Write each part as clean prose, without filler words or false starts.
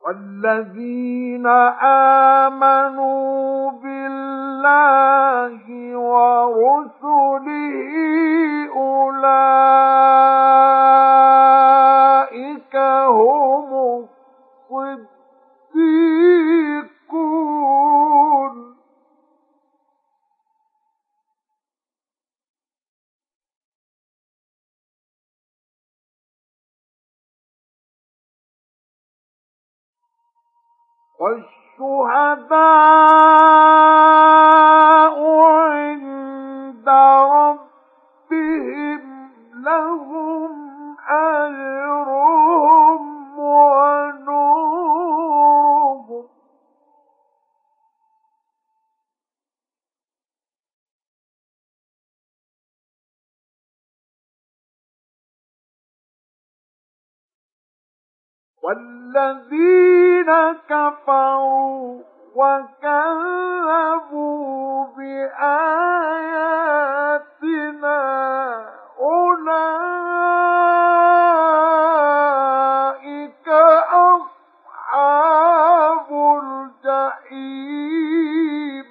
والذين آمنوا بالله ورسله أولئك هم الصديقون والشهداء عند ربهم لهم أجرهم ونورهم والذين كفروا وكذبوا بآياتنا أولئك أصحاب الجحيم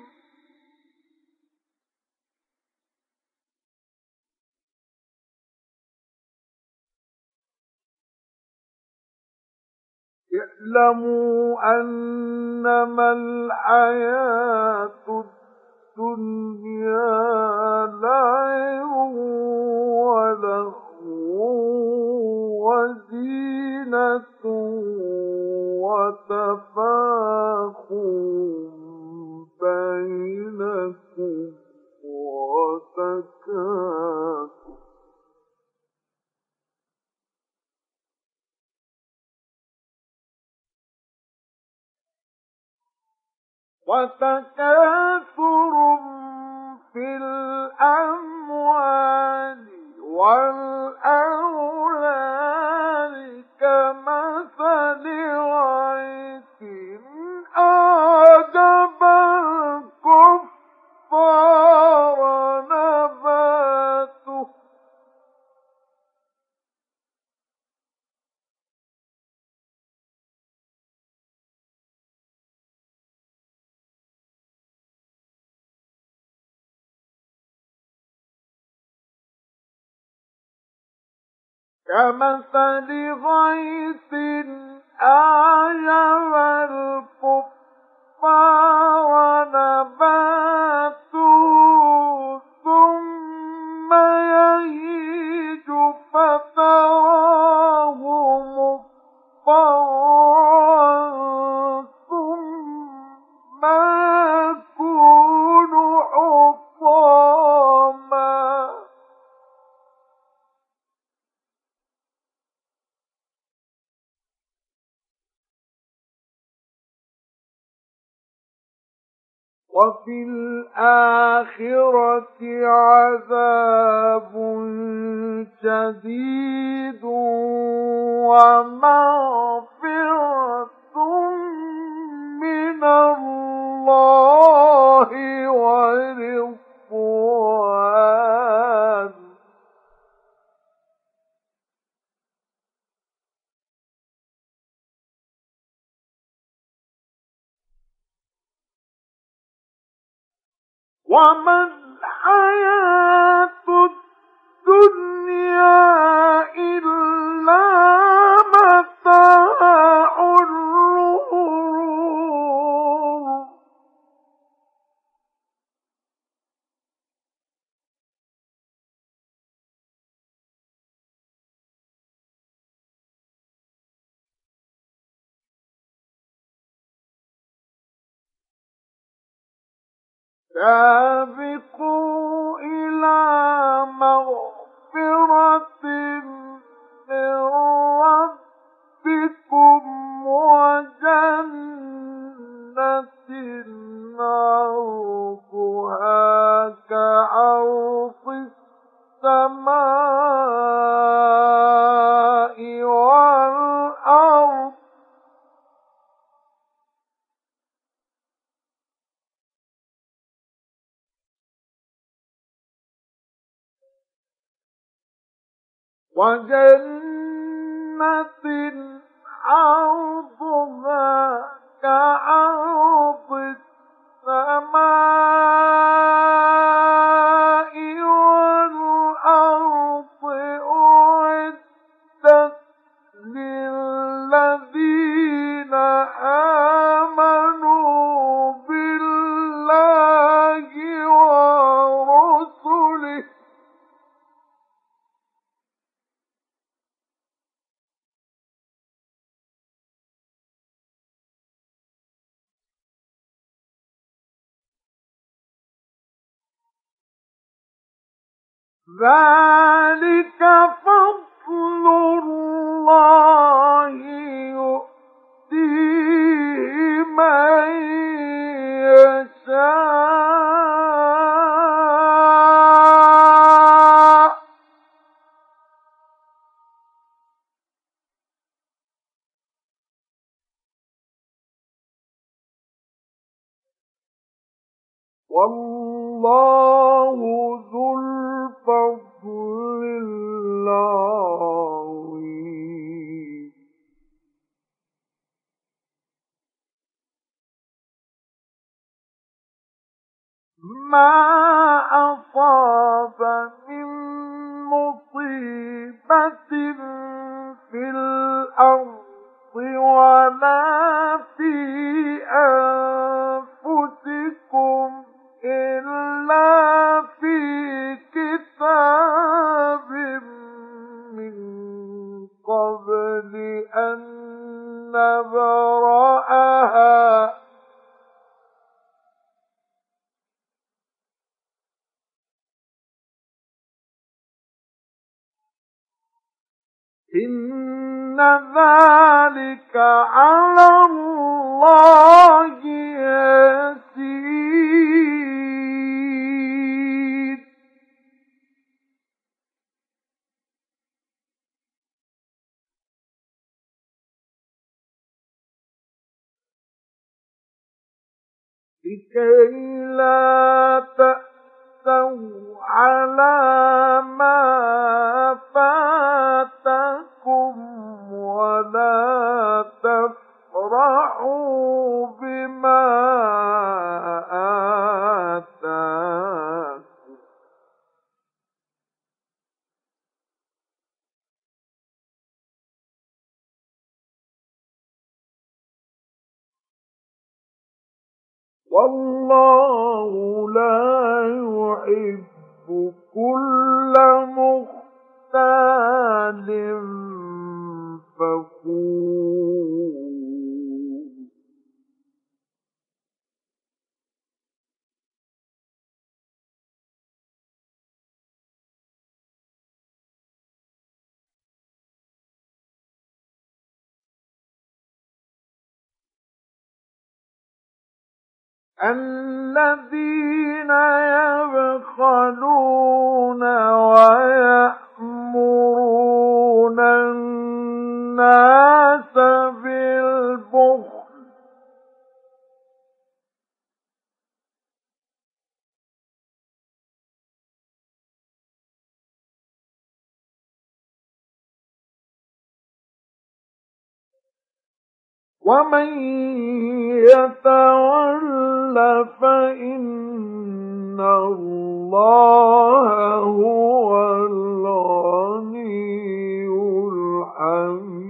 اعلموا أنما الحياة الدنيا لعب ولهو وزينة وتفاخر بينكم وتكاثر في الأموال والأولاد كمثل غيث أعجب الكفار نباته كمثل غيث أعجب الكفار نباته ثم يهيج فتراه مصفرا ثم يكون حطاما وفي الآخرة عذاب شديد ومغفرة من الله ورضوان وما الحياة الدنيا إلا متاع الغرور سابقوا إلى مغفرة من ربكم وجنة عرضها كعرض السماء والأرض وجنة عرضها الذين آمنوا بالله ورسله ذلك فضل الله يؤتيه من يشاء والله ذو الفضل العظيم ما أصاب من مصيبة في الأرض ولا في أنفسكم إلا في كتاب من قبل أن نبرأها إن ذلك على الله يسير لكي لا تأسوا على ما فاتكم ولا تفرحوا بما آتاكم والله لا يحب كل مختال فخور الذين يبخلون ويأمرون الناس بالبخل ومن يتول فإن الله هو الغني الحميد